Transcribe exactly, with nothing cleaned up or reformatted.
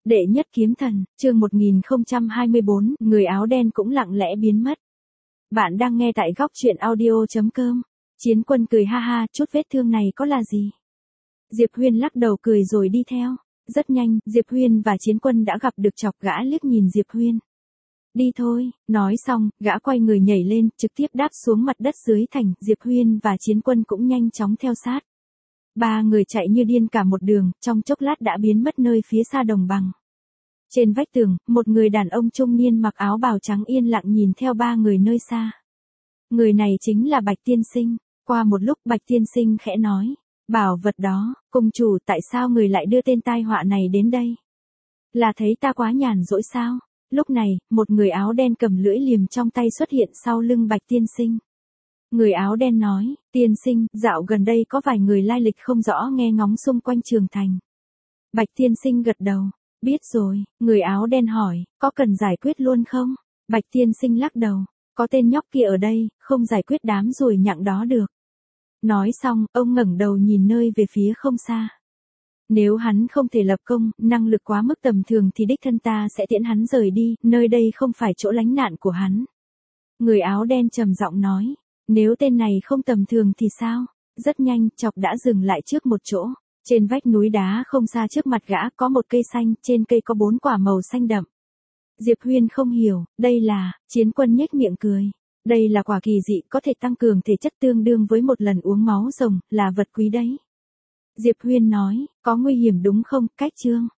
Đệ nhất kiếm thần, chương một nghìn không trăm hai mươi bốn, người áo đen cũng lặng lẽ biến mất. Bạn đang nghe tại góc truyện audio chấm com. Chiến Quân cười ha ha, chút vết thương này có là gì? Diệp Huyên lắc đầu cười rồi đi theo. Rất nhanh, Diệp Huyên và Chiến Quân đã gặp được, chọc gã liếc nhìn Diệp Huyên. Đi thôi, nói xong, gã quay người nhảy lên, trực tiếp đáp xuống mặt đất dưới thành, Diệp Huyên và Chiến Quân cũng nhanh chóng theo sát. Ba người chạy như điên cả một đường, trong chốc lát đã biến mất nơi phía xa đồng bằng. Trên vách tường, một người đàn ông trung niên mặc áo bào trắng yên lặng nhìn theo ba người nơi xa. Người này chính là Bạch Tiên Sinh. Qua một lúc Bạch Tiên Sinh khẽ nói, bảo vật đó, cung chủ, tại sao người lại đưa tên tai họa này đến đây? Là thấy ta quá nhàn rỗi sao? Lúc này, một người áo đen cầm lưỡi liềm trong tay xuất hiện sau lưng Bạch Tiên Sinh. Người áo đen nói, tiên sinh, dạo gần đây có vài người lai lịch không rõ nghe ngóng xung quanh Trường Thành. Bạch Tiên Sinh gật đầu, biết rồi. Người áo đen hỏi, có cần giải quyết luôn không? Bạch Tiên Sinh lắc đầu, có tên nhóc kia ở đây, không giải quyết đám ruồi nhặng đó được. Nói xong, ông ngẩng đầu nhìn nơi về phía không xa. Nếu hắn không thể lập công, năng lực quá mức tầm thường thì đích thân ta sẽ tiễn hắn rời đi, nơi đây không phải chỗ lánh nạn của hắn. Người áo đen trầm giọng nói, nếu tên này không tầm thường thì sao? Rất nhanh, chọc đã dừng lại trước một chỗ. Trên vách núi đá không xa trước mặt gã có một cây xanh, trên cây có bốn quả màu xanh đậm. Diệp Huyên không hiểu, đây là, Chiến Quân nhếch miệng cười. Đây là quả kỳ dị có thể tăng cường thể chất tương đương với một lần uống máu rồng, là vật quý đấy. Diệp Huyên nói, có nguy hiểm đúng không, Cách Trương?